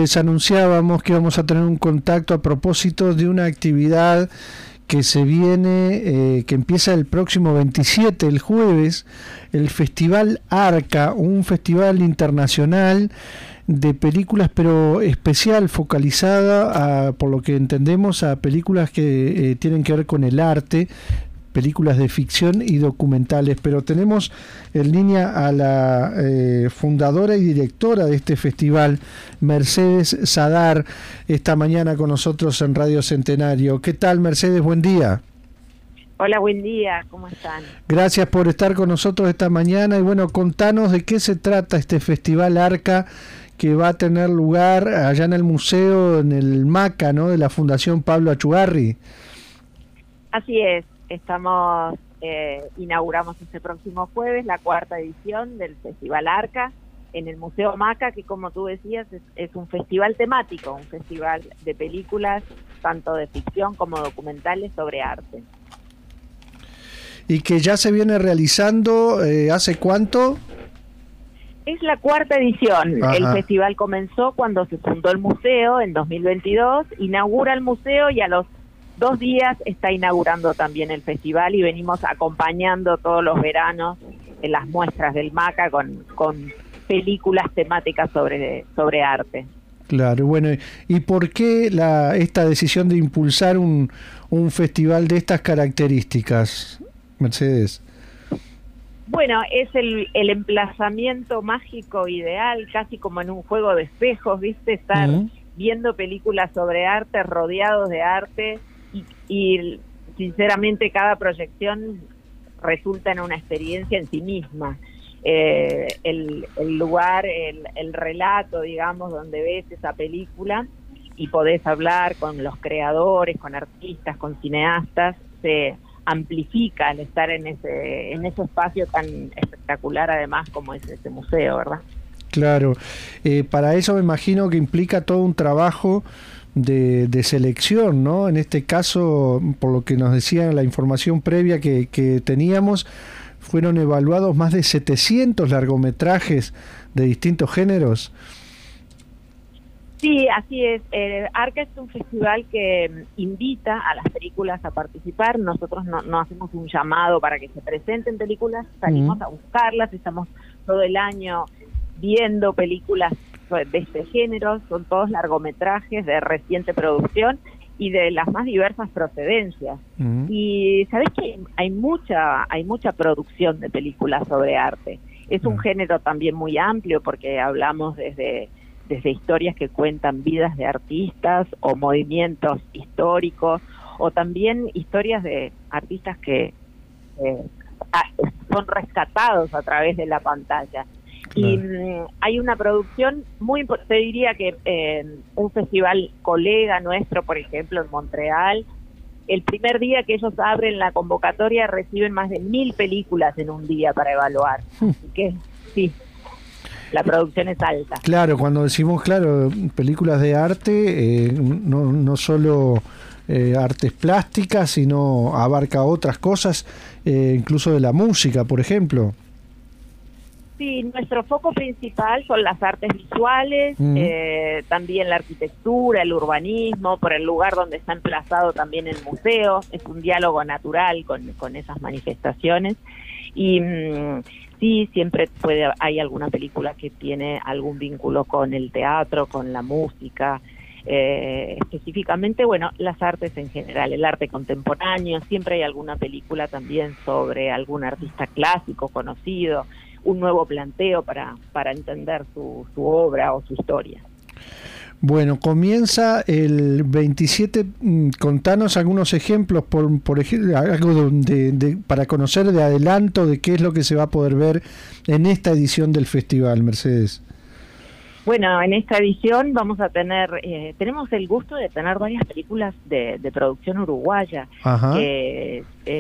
les anunciábamos que íbamos a tener un contacto a propósito de una actividad que se viene, que empieza el próximo 27, el jueves, el Festival Arca, un festival internacional de películas, pero especial, focalizada, por lo que entendemos, a películas que tienen que ver con el arte, películas de ficción y documentales. Pero tenemos en línea a la fundadora y directora de este festival, Mercedes Sadar, esta mañana con nosotros en Radio Centenario. ¿Qué tal, Mercedes? Buen día. Hola, buen día, ¿cómo están? Gracias por estar con nosotros esta mañana y bueno, contanos de qué se trata este Festival Arca que va a tener lugar allá en el museo, en el MACA, ¿no?, de la Fundación Pablo Achugarri. Así es, inauguramos este próximo jueves la 4ª edición del Festival Arca en el Museo MACA, que como tú decías es un festival temático, un festival de películas tanto de ficción como documentales sobre arte. Y que ya se viene realizando, ¿hace cuánto? Es la 4ª edición. Ajá. El festival comenzó cuando se fundó el museo en 2022, inaugura el museo y a los 2 días está inaugurando también el festival y venimos acompañando todos los veranos en las muestras del MACA con películas temáticas sobre arte. Claro, bueno, ¿y por qué esta decisión de impulsar un festival de estas características, Mercedes? Bueno, es el emplazamiento mágico ideal, casi como en un juego de espejos, ¿viste? Estar viendo películas sobre arte, rodeados de arte, y sinceramente cada proyección resulta en una experiencia en sí misma. El lugar, el relato, digamos, donde ves esa película y podés hablar con los creadores, con artistas, con cineastas, se amplifica al estar en ese espacio tan espectacular además como es este museo, ¿verdad? Claro, para eso me imagino que implica todo un trabajo de selección, ¿no? En este caso, por lo que nos decían la información previa que teníamos, fueron evaluados más de 700 largometrajes de distintos géneros. Sí, así es. Arca es un festival que invita a las películas a participar. Nosotros no hacemos un llamado para que se presenten películas, salimos a buscarlas, estamos todo el año viendo películas de este género, son todos largometrajes de reciente producción y de las más diversas procedencias. Y sabés que hay mucha producción de películas sobre arte. Es un género también muy amplio porque hablamos desde historias que cuentan vidas de artistas o movimientos históricos, o también historias de artistas que son rescatados a través de la pantalla. Claro. Y hay una producción muy, te diría que un festival colega nuestro, por ejemplo, en Montreal, el primer día que ellos abren la convocatoria reciben más de 1000 películas en un día para evaluar. Así que sí, la producción es alta. Claro, cuando decimos, claro, películas de arte, no solo artes plásticas, sino abarca otras cosas, incluso de la música, por ejemplo. Sí, nuestro foco principal son las artes visuales, también la arquitectura, el urbanismo, por el lugar donde está emplazado también el museo. Es un diálogo natural con esas manifestaciones. Y sí, siempre hay alguna película que tiene algún vínculo con el teatro, con la música, específicamente, bueno, las artes en general, el arte contemporáneo. Siempre hay alguna película también sobre algún artista clásico conocido, un nuevo planteo para entender su obra o su historia. Bueno, comienza el 27, contanos algunos ejemplos, por ejemplo, algo para conocer de adelanto de qué es lo que se va a poder ver en esta edición del festival, Mercedes. Bueno, en esta edición vamos a tener, tenemos el gusto de tener varias películas de producción uruguaya que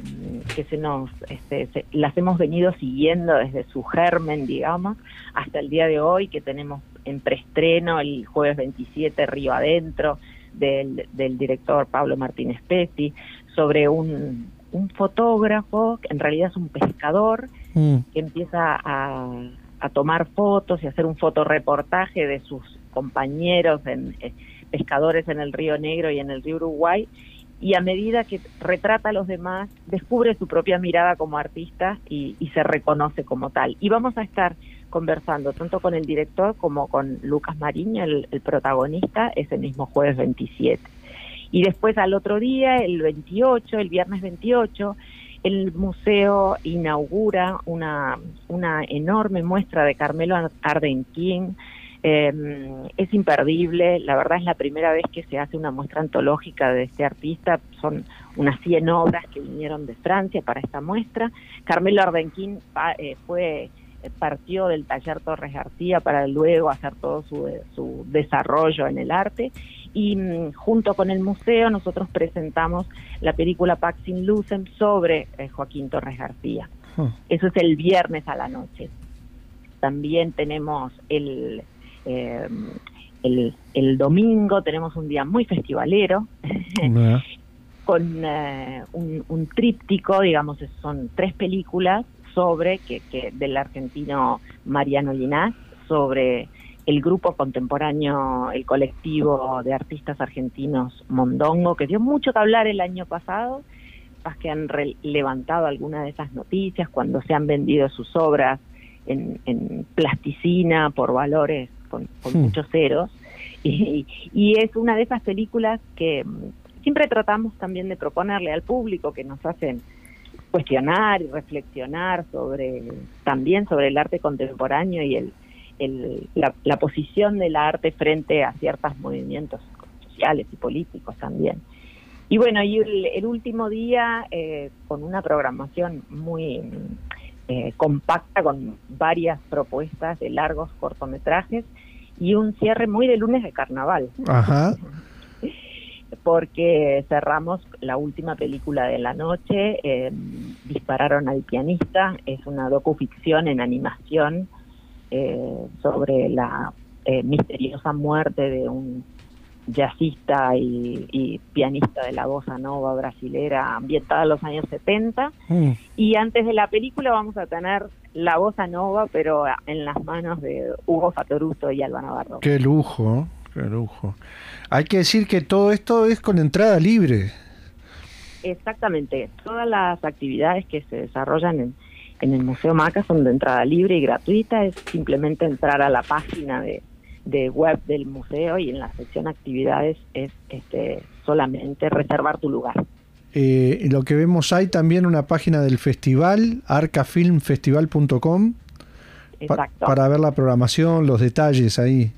las hemos venido siguiendo desde su germen, digamos, hasta el día de hoy, que tenemos en preestreno el jueves 27 Río Adentro del director Pablo Martínez Petti, sobre un fotógrafo, que en realidad es un pescador, que empieza a tomar fotos y hacer un fotoreportaje de sus compañeros, pescadores en el Río Negro y en el Río Uruguay, y a medida que retrata a los demás, descubre su propia mirada como artista y se reconoce como tal. Y vamos a estar conversando tanto con el director como con Lucas Mariño, el protagonista, ese mismo jueves 27. Y después al otro día, el viernes 28, el museo inaugura una enorme muestra de Carmelo Arbenquín. Es imperdible, la verdad es la primera vez que se hace una muestra antológica de este artista, son unas 100 obras que vinieron de Francia para esta muestra. Carmelo Arbenquín partió del taller Torres García para luego hacer todo su desarrollo en el arte, y junto con el museo nosotros presentamos la película Pax in Lucem sobre Joaquín Torres García. Eso es el viernes a la noche. También tenemos el domingo, tenemos un día muy festivalero, con un tríptico, digamos, son 3 películas sobre del argentino Mariano Linás, sobre el grupo contemporáneo, el colectivo de artistas argentinos Mondongo, que dio mucho que hablar el año pasado, más que han levantado algunas de esas noticias cuando se han vendido sus obras en plasticina por valores con muchos ceros, y es una de esas películas que siempre tratamos también de proponerle al público, que nos hacen cuestionar y reflexionar también sobre el arte contemporáneo y la posición del arte frente a ciertos movimientos sociales y políticos también. Y bueno, y el último día, con una programación muy compacta, con varias propuestas de largos cortometrajes y un cierre muy de lunes de carnaval. Ajá. Porque cerramos la última película de la noche, Dispararon al pianista, es una docuficción en animación sobre la misteriosa muerte de un jazzista y pianista de la bossa nova brasilera, ambientada en los años 70. Y antes de la película vamos a tener la bossa nova, pero en las manos de Hugo Fattoruso y Alba Navarro. ¡Qué lujo! ¡Qué lujo! Hay que decir que todo esto es con entrada libre. Exactamente. Todas las actividades que se desarrollan en el Museo Maca son de entrada libre y gratuita. Es simplemente entrar a la página de web del museo, y en la sección actividades es solamente reservar tu lugar. Lo que vemos, hay también una página del festival, arcafilmfestival.com, para ver la programación, los detalles ahí.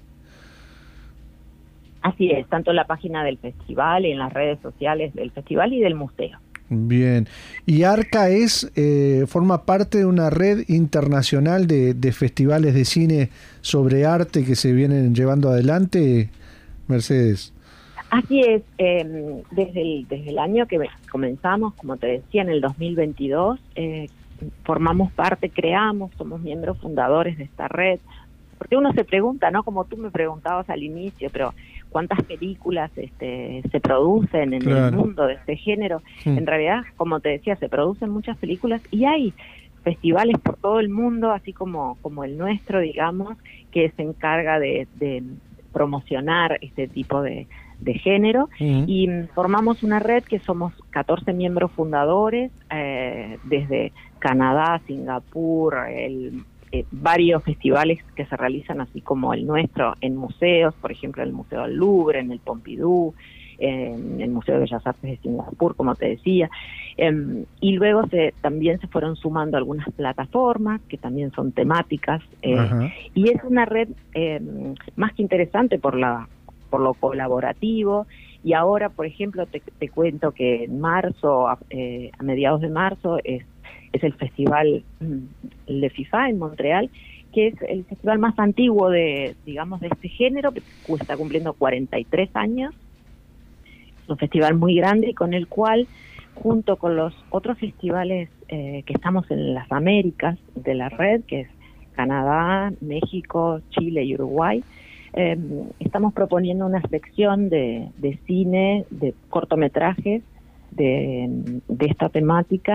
Así es, tanto en la página del festival y en las redes sociales del festival y del museo. Bien. Y ARCA forma parte de una red internacional de festivales de cine sobre arte que se vienen llevando adelante, Mercedes. Así es, desde el año que comenzamos, como te decía, en el 2022, formamos parte, somos miembros fundadores de esta red, porque uno se pregunta, ¿no? Como tú me preguntabas al inicio, pero ¿cuántas películas se producen en el mundo de este género? En realidad, como te decía, se producen muchas películas y hay festivales por todo el mundo, así como el nuestro, digamos, que se encarga de promocionar este tipo de género, y formamos una red que somos 14 miembros fundadores, desde Canadá, Singapur, varios festivales que se realizan, así como el nuestro, en museos, por ejemplo, el Museo del Louvre, en el Pompidou, en el Museo de Bellas Artes de Singapur, como te decía, y luego también se fueron sumando algunas plataformas que también son temáticas, y es una red más que interesante por lo colaborativo. Y ahora, por ejemplo, te cuento que en marzo, a mediados de marzo, es el festival de FIFA en Montreal, que es el festival más antiguo de este género, que está cumpliendo 43 años. Es un festival muy grande y con el cual, junto con los otros festivales que estamos en las Américas de la red, que es Canadá, México, Chile y Uruguay, estamos proponiendo una sección de cine, de cortometrajes de esta temática,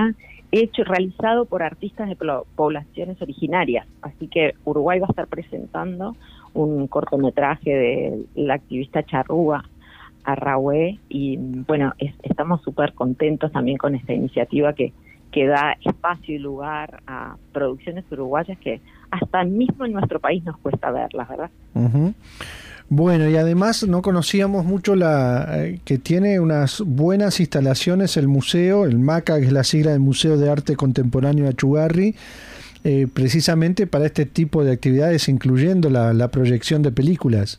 realizado por artistas de poblaciones originarias. Así que Uruguay va a estar presentando un cortometraje de la activista charrúa Arrahué, y bueno, estamos súper contentos también con esta iniciativa que da espacio y lugar a producciones uruguayas que hasta mismo en nuestro país nos cuesta verlas, ¿verdad? Uh-huh. Bueno, y además no conocíamos mucho que tiene unas buenas instalaciones el museo, el MACA, que es la sigla del Museo de Arte Contemporáneo Achugarri, precisamente para este tipo de actividades, incluyendo la proyección de películas.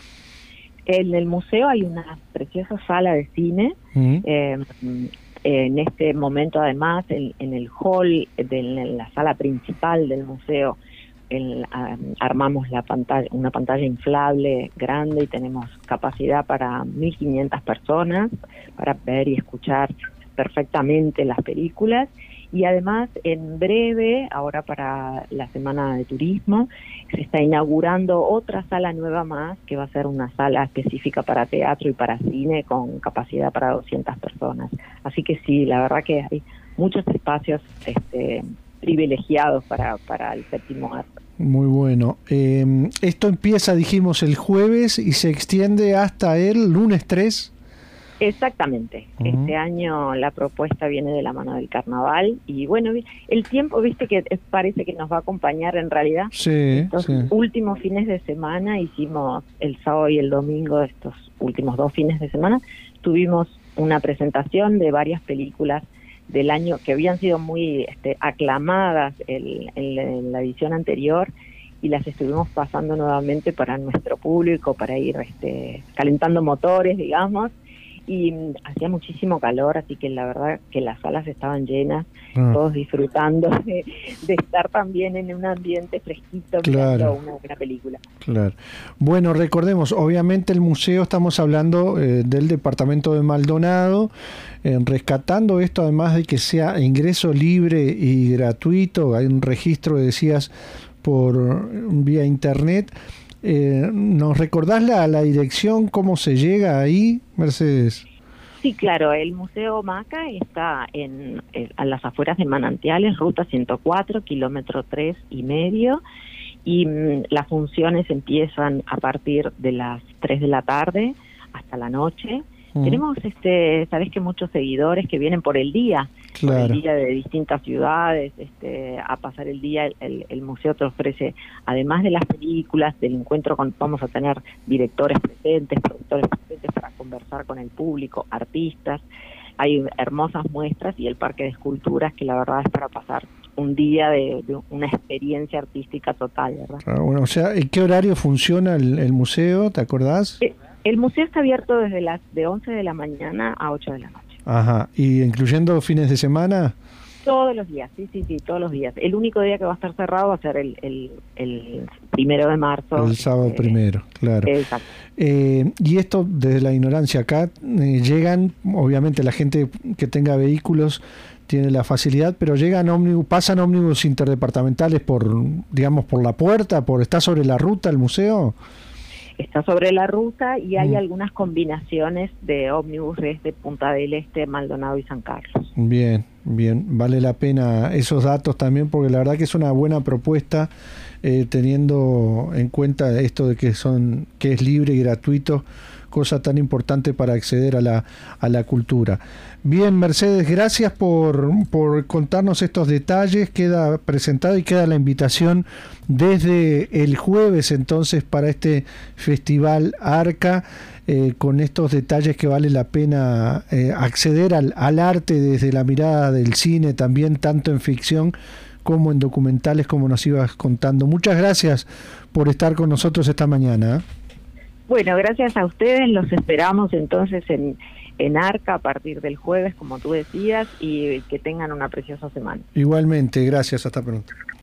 En el museo hay una preciosa sala de cine. Uh-huh. En este momento, además, en el hall, en la sala principal del museo, armamos una pantalla inflable grande y tenemos capacidad para 1.500 personas para ver y escuchar perfectamente las películas. Y además, en breve, ahora para la Semana de Turismo, se está inaugurando otra sala nueva más, que va a ser una sala específica para teatro y para cine con capacidad para 200 personas. Así que sí, la verdad que hay muchos espacios privilegiados para el séptimo arte. Muy bueno. Esto empieza, dijimos, el jueves y se extiende hasta el lunes 3. Exactamente. Uh-huh. Este año la propuesta viene de la mano del carnaval y bueno, el tiempo, viste, que parece que nos va a acompañar en realidad. Sí, estos sí. últimos fines de semana hicimos el sábado y el domingo, estos últimos 2 fines de semana, tuvimos una presentación de varias películas del año que habían sido muy aclamadas en la edición anterior, y las estuvimos pasando nuevamente para nuestro público, para ir calentando motores, digamos. Y hacía muchísimo calor, así que la verdad que las salas estaban llenas, todos disfrutando de estar también en un ambiente fresquito, mirando una buena película. Claro. Bueno, recordemos, obviamente el museo, estamos hablando del departamento de Maldonado, rescatando esto, además de que sea ingreso libre y gratuito, hay un registro, decías, por vía internet. ¿Nos recordás la dirección, cómo se llega ahí, Mercedes? Sí, claro, el Museo MACA está a las afueras de Manantiales, ruta 104, kilómetro 3,5, y las funciones empiezan a partir de las 3 de la tarde hasta la noche. Tenemos, sabés que muchos seguidores que vienen por el día, claro, por el día de distintas ciudades, a pasar el día. El museo te ofrece, además de las películas, del encuentro vamos a tener directores presentes, productores presentes para conversar con el público, artistas. Hay hermosas muestras y el parque de esculturas, que la verdad es para pasar un día de una experiencia artística total, ¿verdad? Bueno, o sea, ¿en qué horario funciona el museo? ¿Te acordás? El museo está abierto desde de 11 de la mañana a 8 de la noche. Ajá, ¿y incluyendo fines de semana? Todos los días, sí, todos los días. El único día que va a estar cerrado va a ser el 1 de marzo. El sábado 1, claro. Exacto. Y esto, desde la ignorancia acá, llegan, obviamente la gente que tenga vehículos tiene la facilidad, pero pasan ómnibus interdepartamentales por la puerta, ¿está sobre la ruta el museo? Está sobre la ruta y hay algunas combinaciones de ómnibus desde Punta del Este, Maldonado y San Carlos. Bien, vale la pena esos datos también, porque la verdad que es una buena propuesta, teniendo en cuenta esto de que es libre y gratuito, cosa tan importante para acceder a la cultura. Bien, Mercedes, gracias por contarnos estos detalles. Queda presentado y queda la invitación desde el jueves entonces para este Festival Arca, con estos detalles que vale la pena acceder al arte desde la mirada del cine, también tanto en ficción como en documentales, como nos ibas contando. Muchas gracias por estar con nosotros esta mañana. Bueno, gracias a ustedes, los esperamos entonces en Arca a partir del jueves, como tú decías, y que tengan una preciosa semana. Igualmente, gracias, hasta pronto.